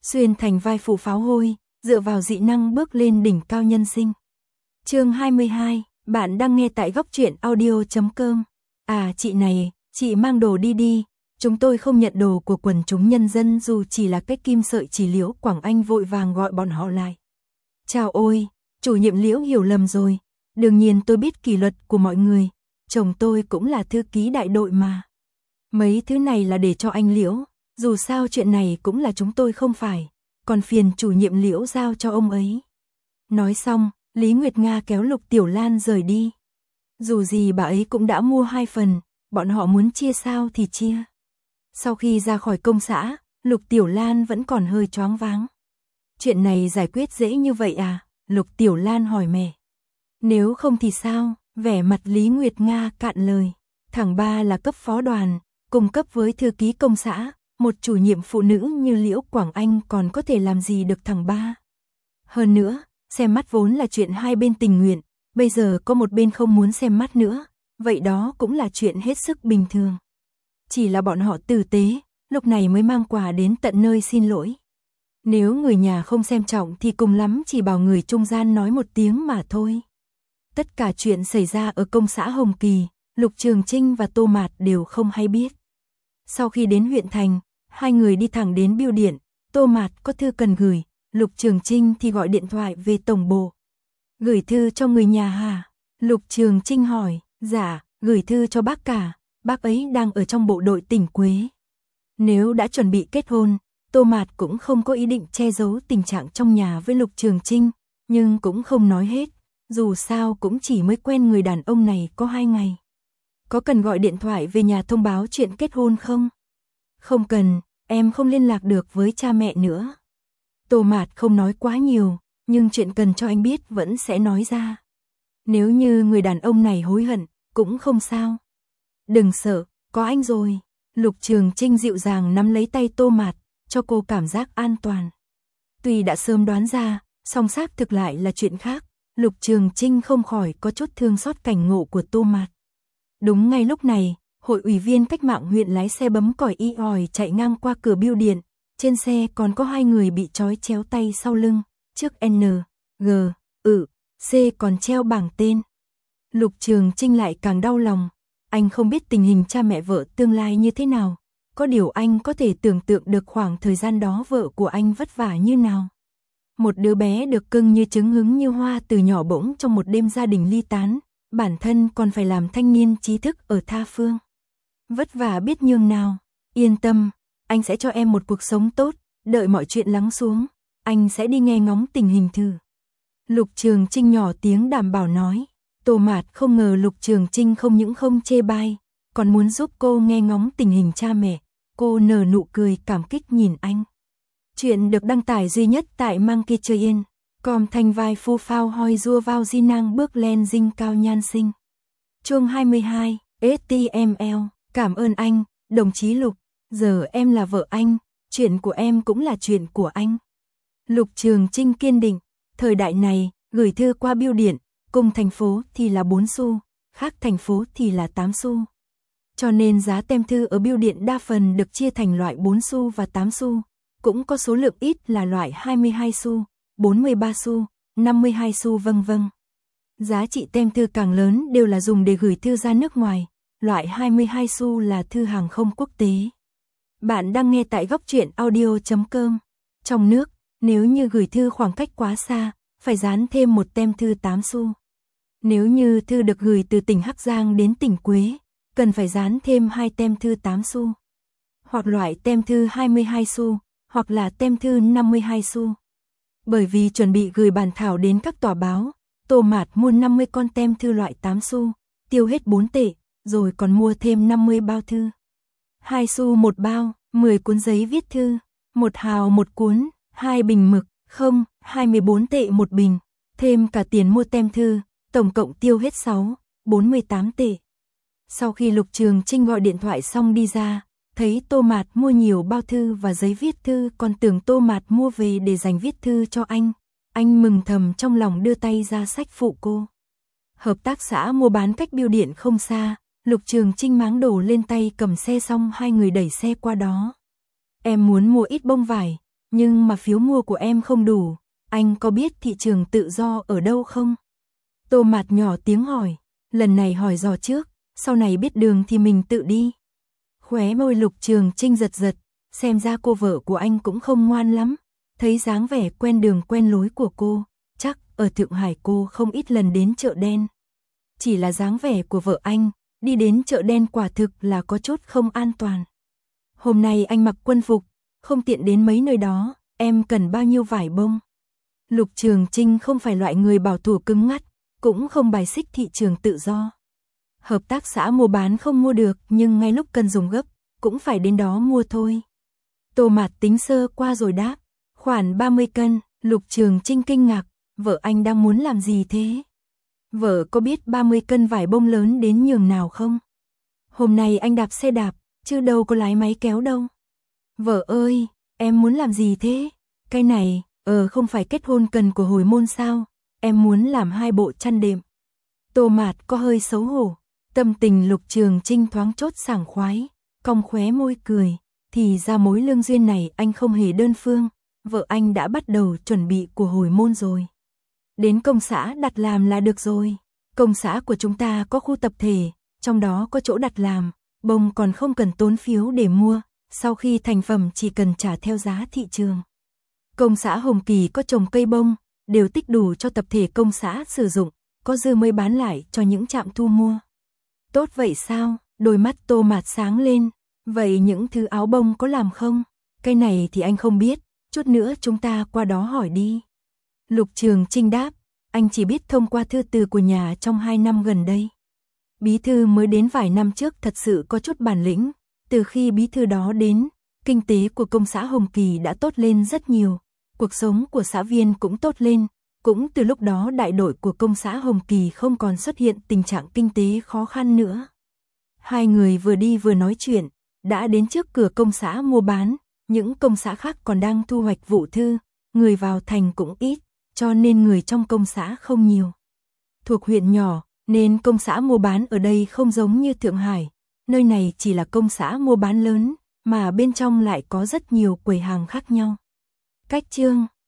xuyên thành vai phụ pháo hôi, dựa vào dị năng bước lên đỉnh cao nhân sinh. Chương 22, bạn đang nghe tại góc truyện audio.com. À chị này, chị mang đồ đi đi, chúng tôi không nhận đồ của quần chúng nhân dân dù chỉ là cái kim sợi chỉ. Liễu Quảng Anh vội vàng gọi bọn họ lại. Chào ôi, chủ nhiệm Liễu hiểu lầm rồi, đương nhiên tôi biết kỷ luật của mọi người, chồng tôi cũng là thư ký đại đội mà. Mấy thứ này là để cho anh Liễu, dù sao chuyện này cũng là chúng tôi không phải, còn phiền chủ nhiệm Liễu giao cho ông ấy. Nói xong, Lý Nguyệt Nga kéo Lục Tiểu Lan rời đi. Dù gì bà ấy cũng đã mua 2 phần, bọn họ muốn chia sao thì chia. Sau khi ra khỏi công xã, Lục Tiểu Lan vẫn còn hơi choáng váng. Chuyện này giải quyết dễ như vậy à? Lục Tiểu Lan hỏi mẹ. Nếu không thì sao? Vẻ mặt Lý Nguyệt Nga cạn lời. Thằng ba là cấp phó đoàn, cùng cấp với thư ký công xã, một chủ nhiệm phụ nữ như Liễu Quảng Anh còn có thể làm gì được thằng ba. Hơn nữa, xem mắt vốn là chuyện hai bên tình nguyện, bây giờ có một bên không muốn xem mắt nữa, vậy đó cũng là chuyện hết sức bình thường. Chỉ là bọn họ tử tế, lúc này mới mang quà đến tận nơi xin lỗi. Nếu người nhà không xem trọng thì cùng lắm chỉ bảo người trung gian nói một tiếng mà thôi. Tất cả chuyện xảy ra ở công xã Hồng Kỳ, Lục Trường Trinh và Tô Mạt đều không hay biết. Sau khi đến huyện thành, hai người đi thẳng đến bưu điện, Tô Mạt có thư cần gửi, Lục Trường Trinh thì gọi điện thoại về tổng bộ. Gửi thư cho người nhà hả? Lục Trường Trinh hỏi. Dạ, gửi thư cho bác cả, bác ấy đang ở trong bộ đội tỉnh Quế. Nếu đã chuẩn bị kết hôn, Tô Mạt cũng không có ý định che giấu tình trạng trong nhà với Lục Trường Trinh, nhưng cũng không nói hết, dù sao cũng chỉ mới quen người đàn ông này có 2 ngày. Có cần gọi điện thoại về nhà thông báo chuyện kết hôn không? Không cần, em không liên lạc được với cha mẹ nữa. Tô Mạt không nói quá nhiều, nhưng chuyện cần cho anh biết vẫn sẽ nói ra. Nếu như người đàn ông này hối hận, cũng không sao. Đừng sợ, có anh rồi. Lục Trường Trinh dịu dàng nắm lấy tay Tô Mạt, cho cô cảm giác an toàn. Tuy đã sớm đoán ra, song xác thực lại là chuyện khác, Lục Trường Trinh không khỏi có chút thương xót cảnh ngộ của Tô Mạt. Đúng ngay lúc này, hội ủy viên cách mạng huyện lái xe bấm còi y ỏi chạy ngang qua cửa bưu điện, trên xe còn có 2 người bị trói chéo tay sau lưng, trước N, G, C còn treo bảng tên. Lục Trường Trinh lại càng đau lòng, anh không biết tình hình cha mẹ vợ tương lai như thế nào, có điều anh có thể tưởng tượng được khoảng thời gian đó vợ của anh vất vả như nào. Một đứa bé được cưng như trứng hứng như hoa từ nhỏ bỗng trong một đêm gia đình ly tán, bản thân còn phải làm thanh niên trí thức ở tha phương. Vất vả biết nhường nào, yên tâm, anh sẽ cho em một cuộc sống tốt, đợi mọi chuyện lắng xuống, anh sẽ đi nghe ngóng tình hình thử. Lục Trường Trinh nhỏ tiếng đảm bảo nói. Tô Mạt không ngờ Lục Trường Trinh không những không chê bai, còn muốn giúp cô nghe ngóng tình hình cha mẹ. Cô nở nụ cười cảm kích nhìn anh. Chuyện được đăng tải duy nhất tại Monkey Train. Com thành vai phu phao hoi rua vào di năng bước lên dinh cao nhan sinh. Chương 22, STML. Cảm ơn anh, đồng chí Lục. Giờ em là vợ anh, chuyện của em cũng là chuyện của anh. Lục Trường Trinh kiên định. Thời đại này, gửi thư qua bưu điện, cùng thành phố thì là 4 xu, khác thành phố thì là 8 xu. Cho nên giá tem thư ở bưu điện đa phần được chia thành loại 4 xu và 8 xu, cũng có số lượng ít là loại 22 xu, 43 xu, 52 xu vân vân. Giá trị tem thư càng lớn đều là dùng để gửi thư ra nước ngoài, loại 22 xu là thư hàng không quốc tế. Bạn đang nghe tại góc truyện audio.com. Trong nước, nếu như gửi thư khoảng cách quá xa, phải dán thêm một tem thư 8 xu. Nếu như thư được gửi từ tỉnh Hắc Giang đến tỉnh Quế, cần phải dán thêm 2 tem thư 8 xu. Hoặc loại tem thư 22 xu, hoặc là tem thư 52 xu. Bởi vì chuẩn bị gửi bản thảo đến các tòa báo, Tô Mạt mua 50 con tem thư loại 8 xu, tiêu hết 4 tệ, rồi còn mua thêm 50 bao thư. 2 xu một bao, 10 cuốn giấy viết thư, 1 hào một cuốn, 2 bình mực, không, 24 tệ một bình, thêm cả tiền mua tem thư, tổng cộng tiêu hết 48 tệ. Sau khi Lục Trường Trinh gọi điện thoại xong đi ra, thấy Tô Mạt mua nhiều bao thư và giấy viết thư, còn tưởng Tô Mạt mua về để dành viết thư cho anh mừng thầm trong lòng đưa tay ra sách phụ cô. Hợp tác xã mua bán cách bưu điện không xa, Lục Trường Trinh máng đồ lên tay cầm xe xong 2 người đẩy xe qua đó. Em muốn mua ít bông vải, nhưng mà phiếu mua của em không đủ, anh có biết thị trường tự do ở đâu không? Tô Mạt nhỏ tiếng hỏi, lần này hỏi dò trước, sau này biết đường thì mình tự đi. Khóe môi Lục Trường Trinh giật giật, xem ra cô vợ của anh cũng không ngoan lắm, thấy dáng vẻ quen đường quen lối của cô, chắc ở Thượng Hải cô không ít lần đến chợ đen. Chỉ là dáng vẻ của vợ anh, đi đến chợ đen quả thực là có chút không an toàn. Hôm nay anh mặc quân phục, không tiện đến mấy nơi đó, em cần bao nhiêu vải bông? Lục Trường Trinh không phải loại người bảo thủ cứng ngắt, cũng không bài xích thị trường tự do. Hợp tác xã mua bán không mua được nhưng ngay lúc cần dùng gấp, cũng phải đến đó mua thôi. Tô Mạt tính sơ qua rồi đáp, khoảng 30 cân, Lục Trường Trinh kinh ngạc, vợ anh đang muốn làm gì thế? Vợ có biết 30 cân vải bông lớn đến nhường nào không? Hôm nay anh đạp xe đạp, chứ đâu có lái máy kéo đâu. Vợ ơi, em muốn làm gì thế? Cái này, không phải kết hôn cần của hồi môn sao? Em muốn làm 2 bộ chăn đệm. Tô Mạt có hơi xấu hổ, tâm tình Lục Trường Trinh thoáng chốt sảng khoái, cong khóe môi cười, thì ra mối lương duyên này anh không hề đơn phương, vợ anh đã bắt đầu chuẩn bị của hồi môn rồi. Đến công xã đặt làm là được rồi. Công xã của chúng ta có khu tập thể, trong đó có chỗ đặt làm, bông còn không cần tốn phiếu để mua, sau khi thành phẩm chỉ cần trả theo giá thị trường. Công xã Hồng Kỳ có trồng cây bông, đều tích đủ cho tập thể công xã sử dụng, có dư mới bán lại cho những trạm thu mua. Tốt vậy sao? Đôi mắt Tô Mạt sáng lên, vậy những thứ áo bông có làm không? Cái này thì anh không biết, chút nữa chúng ta qua đó hỏi đi. Lục Trường Trinh đáp, anh chỉ biết thông qua thư từ của nhà trong 2 năm gần đây. Bí thư mới đến vài năm trước thật sự có chút bản lĩnh, từ khi bí thư đó đến, kinh tế của công xã Hồng Kỳ đã tốt lên rất nhiều, cuộc sống của xã viên cũng tốt lên, cũng từ lúc đó đại đội của công xã Hồng Kỳ không còn xuất hiện tình trạng kinh tế khó khăn nữa. Hai người vừa đi vừa nói chuyện, đã đến trước cửa công xã mua bán, những công xã khác còn đang thu hoạch vụ thư, người vào thành cũng ít, cho nên người trong công xã không nhiều. Thuộc huyện nhỏ, nên công xã mua bán ở đây không giống như Thượng Hải, nơi này chỉ là công xã mua bán lớn, mà bên trong lại có rất nhiều quầy hàng khác nhau. Cách chương